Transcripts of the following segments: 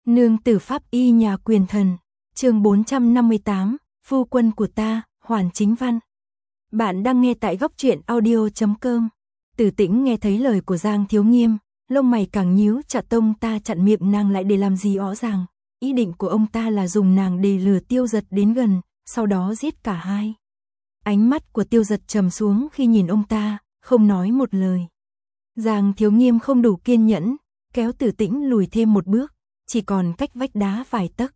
Nương tử pháp y nhà quyền thần, chương 458, phu quân của ta, Hoàn Chính Văn. Bạn đang nghe tại góc truyện audio.com. Tử Tĩnh nghe thấy lời của Giang Thiếu Nghiêm, lông mày càng nhíu chặt. Tông ta chặn miệng nàng lại để làm gì rõ ràng. Ý định của ông ta là dùng nàng để lừa Tiêu Dật đến gần, sau đó giết cả hai. Ánh mắt của Tiêu Dật trầm xuống khi nhìn ông ta, không nói một lời. Giang Thiếu Nghiêm không đủ kiên nhẫn, kéo Tử Tĩnh lùi thêm một bước, chỉ còn cách vách đá vài tấc.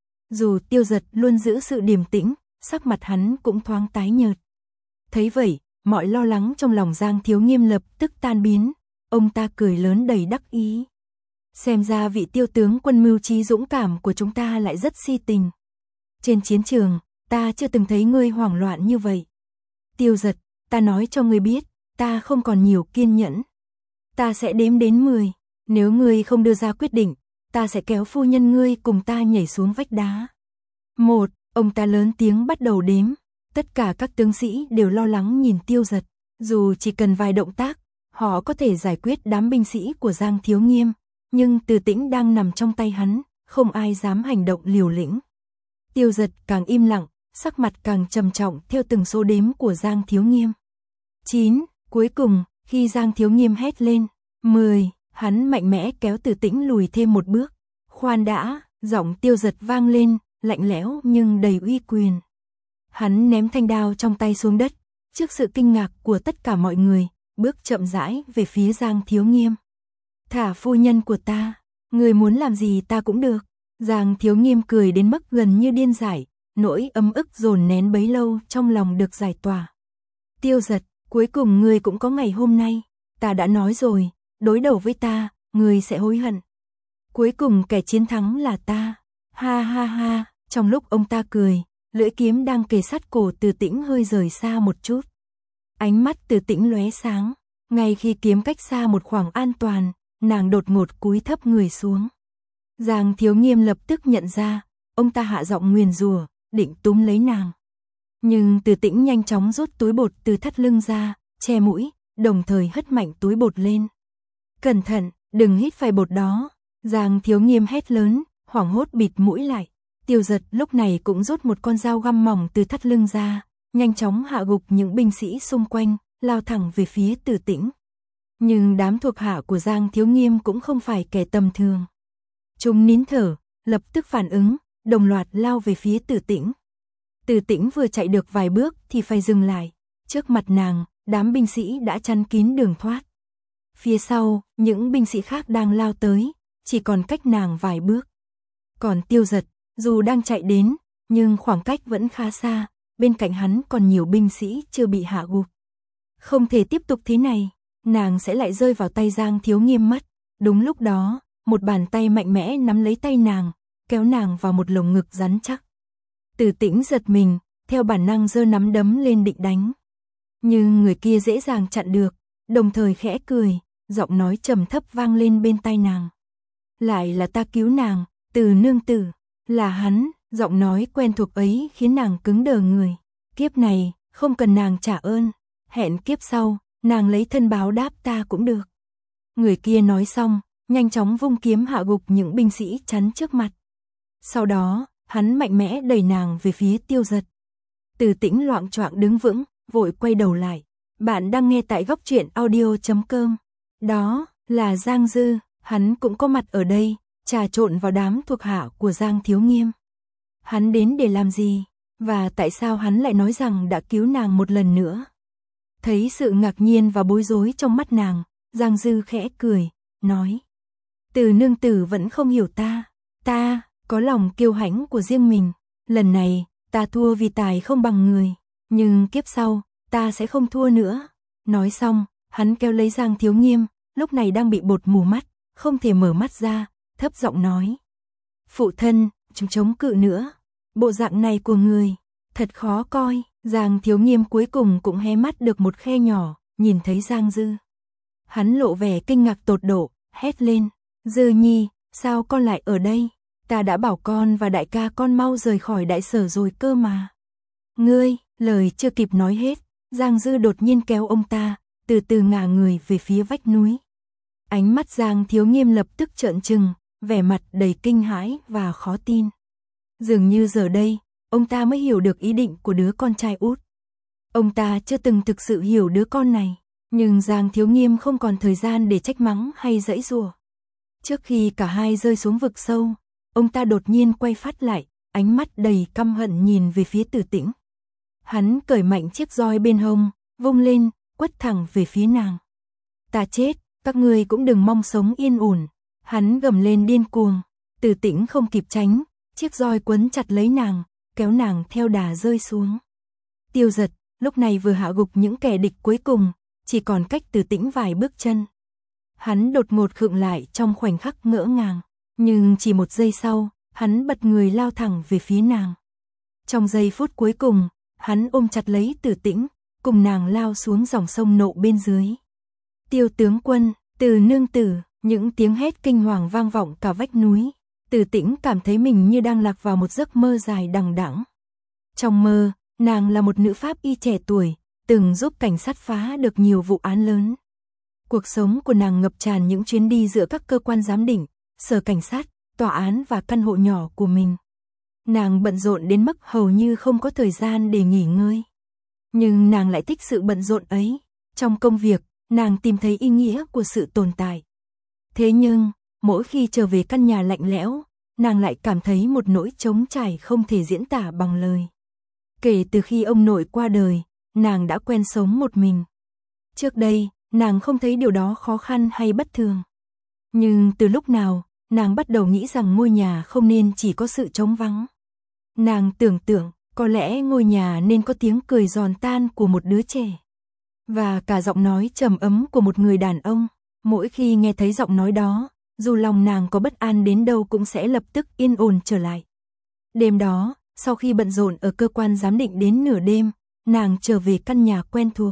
Dù Tiêu Dật luôn giữ sự điềm tĩnh, sắc mặt hắn cũng thoáng tái nhợt. Thấy vậy, mọi lo lắng trong lòng Giang Thiếu Nghiêm lập tức tan biến, ông ta cười lớn đầy đắc ý. Xem ra vị Tiêu tướng quân mưu trí dũng cảm của chúng ta lại rất si tình. Trên chiến trường, ta chưa từng thấy ngươi hoảng loạn như vậy. Tiêu Dật, ta nói cho ngươi biết, ta không còn nhiều kiên nhẫn. Ta sẽ đếm đến 10, nếu ngươi không đưa ra quyết định, ta sẽ kéo phu nhân ngươi cùng ta nhảy xuống vách đá. 1, ông ta lớn tiếng bắt đầu đếm. Tất cả các tướng sĩ đều lo lắng nhìn Tiêu Dật, dù chỉ cần vài động tác, họ có thể giải quyết đám binh sĩ của Giang Thiếu Nghiêm, nhưng Tử Tĩnh đang nằm trong tay hắn, không ai dám hành động liều lĩnh. Tiêu Dật càng im lặng, sắc mặt càng trầm trọng theo từng số đếm của Giang Thiếu Nghiêm. 9, cuối cùng, khi Giang Thiếu Nghiêm hét lên, 10, hắn mạnh mẽ kéo Tử Tĩnh lùi thêm một bước. Khoan đã, giọng Tiêu Dật vang lên, lạnh lẽo nhưng đầy uy quyền. Hắn ném thanh đao trong tay xuống đất, trước sự kinh ngạc của tất cả mọi người, bước chậm rãi về phía Giang Thiếu Nghiêm. Thả phu nhân của ta, người muốn làm gì ta cũng được. Giang Thiếu Nghiêm cười đến mức gần như điên dại, nỗi ấm ức dồn nén bấy lâu trong lòng được giải tỏa. Tiêu Dật, cuối cùng ngươi cũng có ngày hôm nay, ta đã nói rồi, đối đầu với ta, ngươi sẽ hối hận. Cuối cùng kẻ chiến thắng là ta. Ha ha ha, trong lúc ông ta cười, lưỡi kiếm đang kề sát cổ Tử Tĩnh hơi rời xa một chút. Ánh mắt Tử Tĩnh lóe sáng, ngay khi kiếm cách xa một khoảng an toàn, nàng đột ngột cúi thấp người xuống. Giang Thiếu Nghiêm lập tức nhận ra, ông ta hạ giọng nguyền rủa, định túm lấy nàng. Nhưng Tử Tĩnh nhanh chóng rút túi bột từ thắt lưng ra, che mũi, đồng thời hất mạnh túi bột lên. Cẩn thận, đừng hít phải bột đó. Giang Thiếu Nghiêm hét lớn, hoảng hốt bịt mũi lại. Tiêu Dật lúc này cũng rút một con dao găm mỏng từ thắt lưng ra, nhanh chóng hạ gục những binh sĩ xung quanh, lao thẳng về phía Tử Tĩnh. Nhưng đám thuộc hạ của Giang Thiếu Nghiêm cũng không phải kẻ tầm thường. Chúng nín thở, lập tức phản ứng, đồng loạt lao về phía Tử Tĩnh. Tử Tĩnh vừa chạy được vài bước thì phải dừng lại. Trước mặt nàng, đám binh sĩ đã chắn kín đường thoát. Phía sau, những binh sĩ khác đang lao tới, chỉ còn cách nàng vài bước. Còn Tiêu Dật, dù đang chạy đến, nhưng khoảng cách vẫn khá xa, bên cạnh hắn còn nhiều binh sĩ chưa bị hạ gục. Không thể tiếp tục thế này, nàng sẽ lại rơi vào tay Giang Thiếu Nghiêm mất. Đúng lúc đó, một bàn tay mạnh mẽ nắm lấy tay nàng, kéo nàng vào một lồng ngực rắn chắc. Tử Tĩnh giật mình, theo bản năng giơ nắm đấm lên định đánh. Nhưng người kia dễ dàng chặn được, đồng thời khẽ cười, giọng nói trầm thấp vang lên bên tai nàng. Lại là ta cứu nàng, Từ nương tử, là hắn, giọng nói quen thuộc ấy khiến nàng cứng đờ người. Kiếp này, không cần nàng trả ơn, hẹn kiếp sau, nàng lấy thân báo đáp ta cũng được. Người kia nói xong, nhanh chóng vung kiếm hạ gục những binh sĩ chắn trước mặt. Sau đó, hắn mạnh mẽ đẩy nàng về phía Tiêu Dật. Tử Tĩnh loạng choạng đứng vững, vội quay đầu lại. Bạn đang nghe tại góc truyện audio.com. Đó là Giang Dư, hắn cũng có mặt ở đây, trà trộn vào đám thuộc hạ của Giang Thiếu Nghiêm. Hắn đến để làm gì? Và tại sao hắn lại nói rằng đã cứu nàng một lần nữa? Thấy sự ngạc nhiên và bối rối trong mắt nàng, Giang Dư khẽ cười, nói. Từ nương tử vẫn không hiểu ta. Ta có lòng kiêu hãnh của riêng mình. Lần này, ta thua vì tài không bằng người. Nhưng kiếp sau, ta sẽ không thua nữa. Nói xong, hắn kéo lấy Giang Thiếu Nghiêm, lúc này đang bị bột mù mắt, không thể mở mắt ra, thấp giọng nói. Phụ thân, chúng chống cự nữa. Bộ dạng này của người, thật khó coi. Giang Thiếu Nghiêm cuối cùng cũng hé mắt được một khe nhỏ, nhìn thấy Giang Dư. Hắn lộ vẻ kinh ngạc tột độ, hét lên. Dư nhi, sao con lại ở đây? Ta đã bảo con và đại ca con mau rời khỏi đại sở rồi cơ mà. Ngươi, lời chưa kịp nói hết, Giang Dư đột nhiên kéo ông ta, từ từ ngả người về phía vách núi. Ánh mắt Giang Thiếu Nghiêm lập tức trợn trừng, vẻ mặt đầy kinh hãi và khó tin. Dường như giờ đây, ông ta mới hiểu được ý định của đứa con trai út. Ông ta chưa từng thực sự hiểu đứa con này, nhưng Giang Thiếu Nghiêm không còn thời gian để trách mắng hay giãy giụa. Trước khi cả hai rơi xuống vực sâu, ông ta đột nhiên quay phát lại, ánh mắt đầy căm hận nhìn về phía Từ Tĩnh. Hắn cởi mạnh chiếc roi bên hông, vung lên, quất thẳng về phía nàng. Ta chết, các ngươi cũng đừng mong sống yên ổn. Hắn gầm lên điên cuồng. Từ Tĩnh không kịp tránh, chiếc roi quấn chặt lấy nàng, kéo nàng theo đà rơi xuống. Tiêu Giật lúc này vừa hạ gục những kẻ địch cuối cùng, chỉ còn cách Từ Tĩnh vài bước chân. Hắn đột ngột khựng lại trong khoảnh khắc ngỡ ngàng, nhưng chỉ một giây sau, hắn bật người lao thẳng về phía nàng. Trong giây phút cuối cùng, hắn ôm chặt lấy Từ Tĩnh, cùng nàng lao xuống dòng sông Nộ bên dưới. Tiêu tướng quân, Từ nương tử, những tiếng hét kinh hoàng vang vọng cả vách núi. Từ Tĩnh cảm thấy mình như đang lạc vào một giấc mơ dài đằng đẵng. Trong mơ, nàng là một nữ pháp y trẻ tuổi, từng giúp cảnh sát phá được nhiều vụ án lớn. Cuộc sống của nàng ngập tràn những chuyến đi giữa các cơ quan giám định, sở cảnh sát, tòa án và căn hộ nhỏ của mình. Nàng bận rộn đến mức hầu như không có thời gian để nghỉ ngơi. Nhưng nàng lại thích sự bận rộn ấy. Trong công việc, nàng tìm thấy ý nghĩa của sự tồn tại. Thế nhưng, mỗi khi trở về căn nhà lạnh lẽo, nàng lại cảm thấy một nỗi trống trải không thể diễn tả bằng lời. Kể từ khi ông nội qua đời, nàng đã quen sống một mình. Trước đây, nàng không thấy điều đó khó khăn hay bất thường. Nhưng từ lúc nào, nàng bắt đầu nghĩ rằng ngôi nhà không nên chỉ có sự trống vắng. Nàng tưởng tượng, có lẽ ngôi nhà nên có tiếng cười giòn tan của một đứa trẻ. Và cả giọng nói trầm ấm của một người đàn ông. Mỗi khi nghe thấy giọng nói đó, dù lòng nàng có bất an đến đâu cũng sẽ lập tức yên ổn trở lại. Đêm đó, sau khi bận rộn ở cơ quan giám định đến nửa đêm, nàng trở về căn nhà quen thuộc.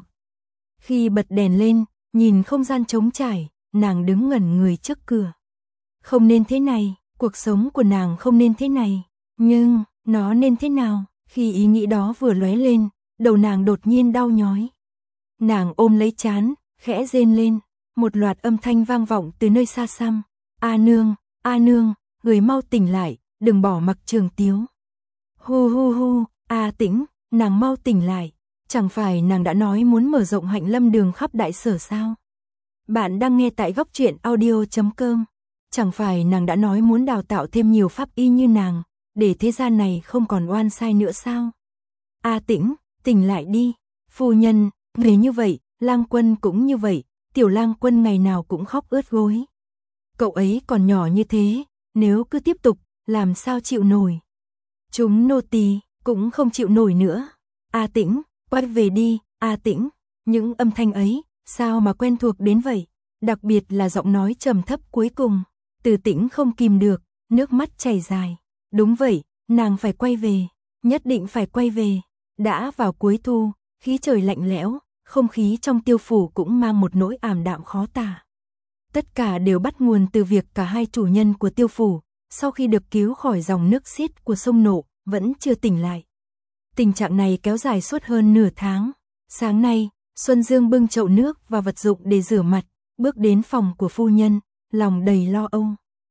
Khi bật đèn lên, nhìn không gian trống trải, nàng đứng ngẩn người trước cửa. Không nên thế này, cuộc sống của nàng không nên thế này, nhưng nó nên thế nào? Khi ý nghĩ đó vừa lóe lên, đầu nàng đột nhiên đau nhói. Nàng ôm lấy trán, khẽ rên lên, một loạt âm thanh vang vọng từ nơi xa xăm. A nương, người mau tỉnh lại, đừng bỏ mặc Trường Tiếu. Hu hu hu, A Tĩnh, nàng mau tỉnh lại, chẳng phải nàng đã nói muốn mở rộng Hạnh Lâm đường khắp đại sở sao? Bạn đang nghe tại góc truyện audio.com. Chẳng phải nàng đã nói muốn đào tạo thêm nhiều pháp y như nàng, để thế gian này không còn oan sai nữa sao? A Tĩnh, tỉnh lại đi. Phu nhân, người như vậy, Lang Quân cũng như vậy, Tiểu Lang Quân ngày nào cũng khóc ướt gối. Cậu ấy còn nhỏ như thế, nếu cứ tiếp tục, làm sao chịu nổi? Chúng nô tỳ cũng không chịu nổi nữa. A Tĩnh, quay về đi, A Tĩnh. Những âm thanh ấy, sao mà quen thuộc đến vậy? Đặc biệt là giọng nói trầm thấp cuối cùng. Từ Tĩnh không kìm được, nước mắt chảy dài. Đúng vậy, nàng phải quay về, nhất định phải quay về. Đã vào cuối thu, khí trời lạnh lẽo, không khí trong Tiêu phủ cũng mang một nỗi ảm đạm khó tả. Tất cả đều bắt nguồn từ việc cả hai chủ nhân của Tiêu phủ, sau khi được cứu khỏi dòng nước xiết của sông Nộ, vẫn chưa tỉnh lại. Tình trạng này kéo dài suốt hơn nửa tháng. Sáng nay, Xuân Dương bưng chậu nước và vật dụng để rửa mặt, bước đến phòng của phu nhân, lòng đầy lo âu.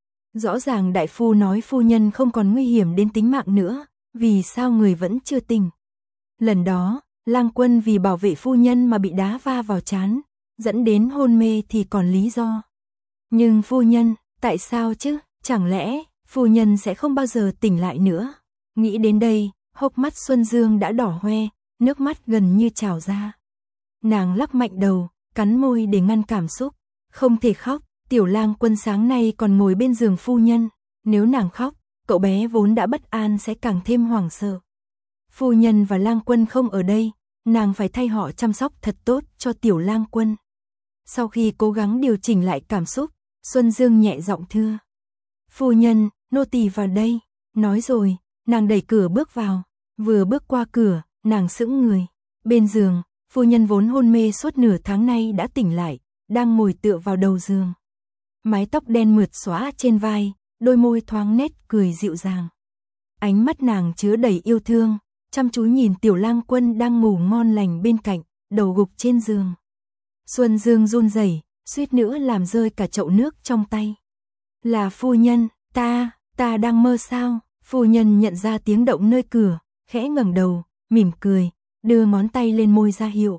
Rõ ràng đại phu nói phu nhân không còn nguy hiểm đến tính mạng nữa, vì sao người vẫn chưa tỉnh? Lần đó, Lang Quân vì bảo vệ phu nhân mà bị đá va vào trán, dẫn đến hôn mê thì còn lý do. Nhưng phu nhân, tại sao chứ? Chẳng lẽ phu nhân sẽ không bao giờ tỉnh lại nữa? Nghĩ đến đây, hốc mắt Xuân Dương đã đỏ hoe, nước mắt gần như trào ra. Nàng lắc mạnh đầu, cắn môi để ngăn cảm xúc. Không thể khóc, Tiểu Lang Quân sáng nay còn ngồi bên giường phu nhân. Nếu nàng khóc, cậu bé vốn đã bất an sẽ càng thêm hoảng sợ. Phu nhân và Lang Quân không ở đây, nàng phải thay họ chăm sóc thật tốt cho Tiểu Lang Quân. Sau khi cố gắng điều chỉnh lại cảm xúc, Xuân Dương nhẹ giọng thưa. Phu nhân, nô tỳ vào đây. Nói rồi, nàng đẩy cửa bước vào. Vừa bước qua cửa, nàng sững người. Bên giường, phu nhân vốn hôn mê suốt nửa tháng nay đã tỉnh lại, đang ngồi tựa vào đầu giường. Mái tóc đen mượt xõa trên vai, đôi môi thoáng nét cười dịu dàng. Ánh mắt nàng chứa đầy yêu thương, chăm chú nhìn Tiểu Lang Quân đang ngủ ngon lành bên cạnh, đầu gục trên giường. Xuân Dương run rẩy, suýt nữa làm rơi cả chậu nước trong tay. Là phu nhân, Ta đang mơ sao? Phu nhân nhận ra tiếng động nơi cửa, khẽ ngẩng đầu, mỉm cười, đưa ngón tay lên môi ra hiệu.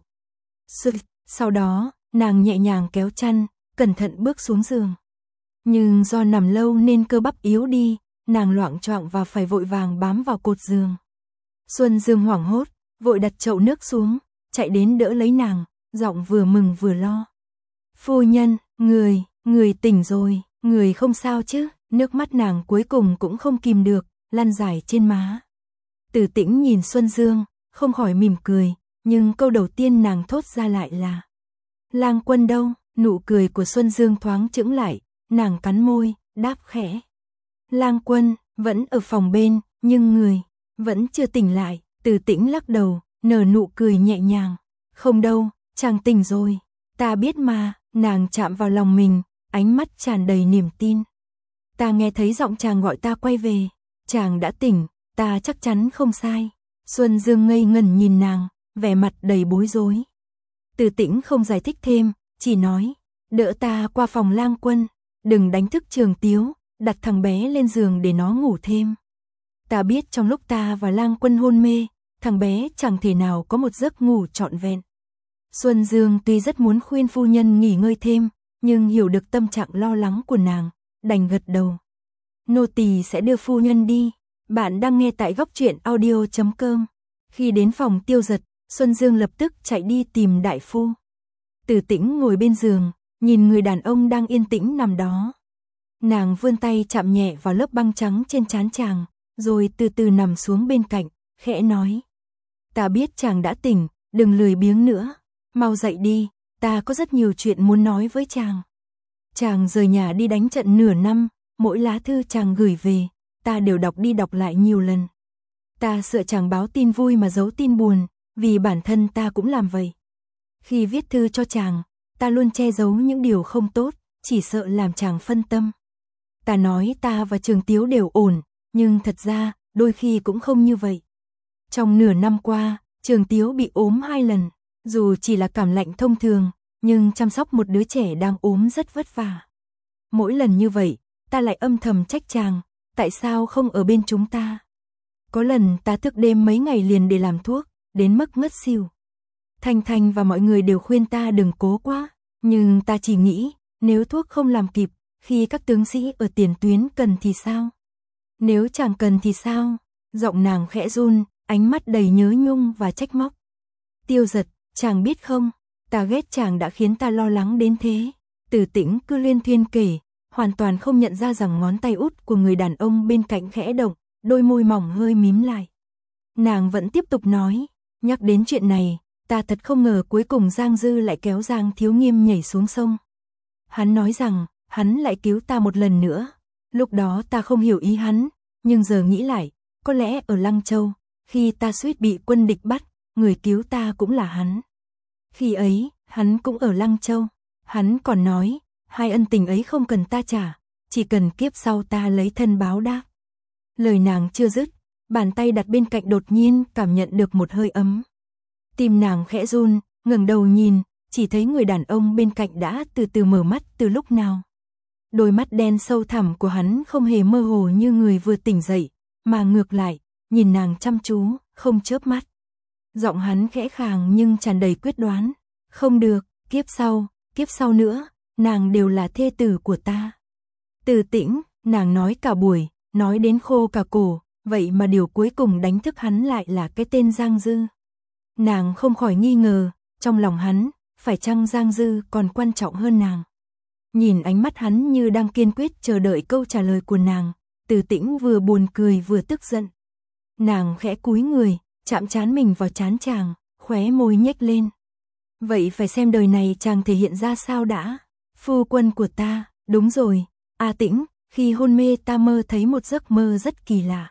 Sau đó, nàng nhẹ nhàng kéo chăn, cẩn thận bước xuống giường. Nhưng do nằm lâu nên cơ bắp yếu đi, nàng loạng choạng và phải vội vàng bám vào cột giường. Xuân Dương hoảng hốt, vội đặt chậu nước xuống, chạy đến đỡ lấy nàng, giọng vừa mừng vừa lo. Phu nhân, người tỉnh rồi, người không sao chứ? Nước mắt nàng cuối cùng cũng không kìm được, lăn dài trên má. Từ Tĩnh nhìn Xuân Dương, không khỏi mỉm cười, nhưng câu đầu tiên nàng thốt ra lại là: Lang Quân đâu? Nụ cười của Xuân Dương thoáng chững lại, nàng cắn môi, đáp khẽ. Lang Quân vẫn ở phòng bên, nhưng người vẫn chưa tỉnh lại. Từ Tĩnh lắc đầu, nở nụ cười nhẹ nhàng. Không đâu, chàng tỉnh rồi. Ta biết mà. Nàng chạm vào lòng mình, ánh mắt tràn đầy niềm tin. Ta nghe thấy giọng chàng gọi ta quay về. Chàng đã tỉnh, ta chắc chắn không sai. Xuân Dương ngây ngẩn nhìn nàng, vẻ mặt đầy bối rối. Từ Tĩnh không giải thích thêm, chỉ nói: Đỡ ta qua phòng Lang Quân, đừng đánh thức Trường Tiếu, đặt thằng bé lên giường để nó ngủ thêm. Ta biết trong lúc ta và Lang Quân hôn mê, thằng bé chẳng thể nào có một giấc ngủ trọn vẹn. Xuân Dương tuy rất muốn khuyên phu nhân nghỉ ngơi thêm, nhưng hiểu được tâm trạng lo lắng của nàng, đành gật đầu. Nô tỳ sẽ đưa phu nhân đi. Bạn đang nghe tại góc truyện audio.com. Khi đến phòng Tiêu Dật, Xuân Dương lập tức chạy đi tìm đại phu. Từ Tĩnh ngồi bên giường, nhìn người đàn ông đang yên tĩnh nằm đó. Nàng vươn tay chạm nhẹ vào lớp băng trắng trên trán chàng, rồi từ từ nằm xuống bên cạnh, khẽ nói: Ta biết chàng đã tỉnh, đừng lười biếng nữa, mau dậy đi, ta có rất nhiều chuyện muốn nói với chàng. Chàng rời nhà đi đánh trận nửa năm, mỗi lá thư chàng gửi về, ta đều đọc đi đọc lại nhiều lần. Ta sợ chàng báo tin vui mà giấu tin buồn, vì bản thân ta cũng làm vậy. Khi viết thư cho chàng, ta luôn che giấu những điều không tốt, chỉ sợ làm chàng phân tâm. Ta nói ta và Trường Tiếu đều ổn, nhưng thật ra, đôi khi cũng không như vậy. Trong nửa năm qua, Trường Tiếu bị ốm 2 lần, dù chỉ là cảm lạnh thông thường, nhưng chăm sóc một đứa trẻ đang ốm rất vất vả. Mỗi lần như vậy, ta lại âm thầm trách chàng, tại sao không ở bên chúng ta. Có lần ta thức đêm mấy ngày liền để làm thuốc, đến mức ngất xỉu. Thanh Thanh và mọi người đều khuyên ta đừng cố quá, nhưng ta chỉ nghĩ, nếu thuốc không làm kịp, khi các tướng sĩ ở tiền tuyến cần thì sao? Nếu chẳng cần thì sao? Giọng nàng khẽ run, ánh mắt đầy nhớ nhung và trách móc. Tiêu Dật, chàng biết không, ta ghét chàng đã khiến ta lo lắng đến thế. Từ Tĩnh cứ liên thuyên kể, hoàn toàn không nhận ra rằng ngón tay út của người đàn ông bên cạnh khẽ động, đôi môi mỏng hơi mím lại. Nàng vẫn tiếp tục nói, nhắc đến chuyện này, ta thật không ngờ cuối cùng Giang Dư lại kéo Giang Thiếu Nghiêm nhảy xuống sông. Hắn nói rằng, hắn lại cứu ta một lần nữa. Lúc đó ta không hiểu ý hắn, nhưng giờ nghĩ lại, có lẽ ở Lăng Châu, khi ta suýt bị quân địch bắt, người cứu ta cũng là hắn. Khi ấy, hắn cũng ở Lăng Châu. Hắn còn nói, hai ân tình ấy không cần ta trả, chỉ cần kiếp sau ta lấy thân báo đáp. Lời nàng chưa dứt, bàn tay đặt bên cạnh đột nhiên cảm nhận được một hơi ấm. Tim nàng khẽ run, ngẩng đầu nhìn, chỉ thấy người đàn ông bên cạnh đã từ từ mở mắt từ lúc nào. Đôi mắt đen sâu thẳm của hắn không hề mơ hồ như người vừa tỉnh dậy, mà ngược lại, nhìn nàng chăm chú, không chớp mắt. Giọng hắn khẽ khàng nhưng tràn đầy quyết đoán. Không được, kiếp sau nữa, nàng đều là thê tử của ta. Từ Tĩnh, nàng nói cả buổi, nói đến khô cả cổ, vậy mà điều cuối cùng đánh thức hắn lại là cái tên Giang Dư. Nàng không khỏi nghi ngờ, trong lòng hắn, phải chăng Giang Dư còn quan trọng hơn nàng. Nhìn ánh mắt hắn như đang kiên quyết chờ đợi câu trả lời của nàng, Từ Tĩnh vừa buồn cười vừa tức giận. Nàng khẽ cúi người, chạm trán mình vào trán chàng, khóe môi nhếch lên. Vậy phải xem đời này chàng thể hiện ra sao đã. Phu quân của ta, đúng rồi, A Tĩnh, khi hôn mê ta mơ thấy một giấc mơ rất kỳ lạ.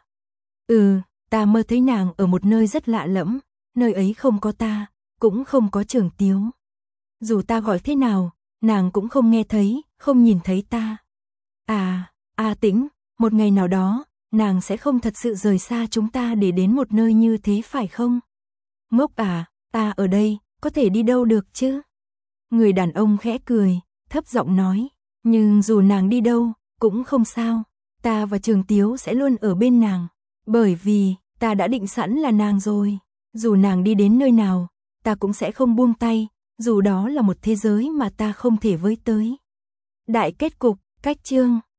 Ta mơ thấy nàng ở một nơi rất lạ lẫm, nơi ấy không có ta, cũng không có Trường Tiếu. Dù ta gọi thế nào, nàng cũng không nghe thấy, không nhìn thấy ta. A Tĩnh, một ngày nào đó, nàng sẽ không thật sự rời xa chúng ta để đến một nơi như thế phải không? Ngốc à, ta ở đây, có thể đi đâu được chứ? Người đàn ông khẽ cười, thấp giọng nói, nhưng dù nàng đi đâu, cũng không sao. ta và Trường Tiếu sẽ luôn ở bên nàng, bởi vì ta đã định sẵn là nàng rồi, dù nàng đi đến nơi nào, ta cũng sẽ không buông tay, dù đó là một thế giới mà ta không thể với tới. Đại kết cục, cách chương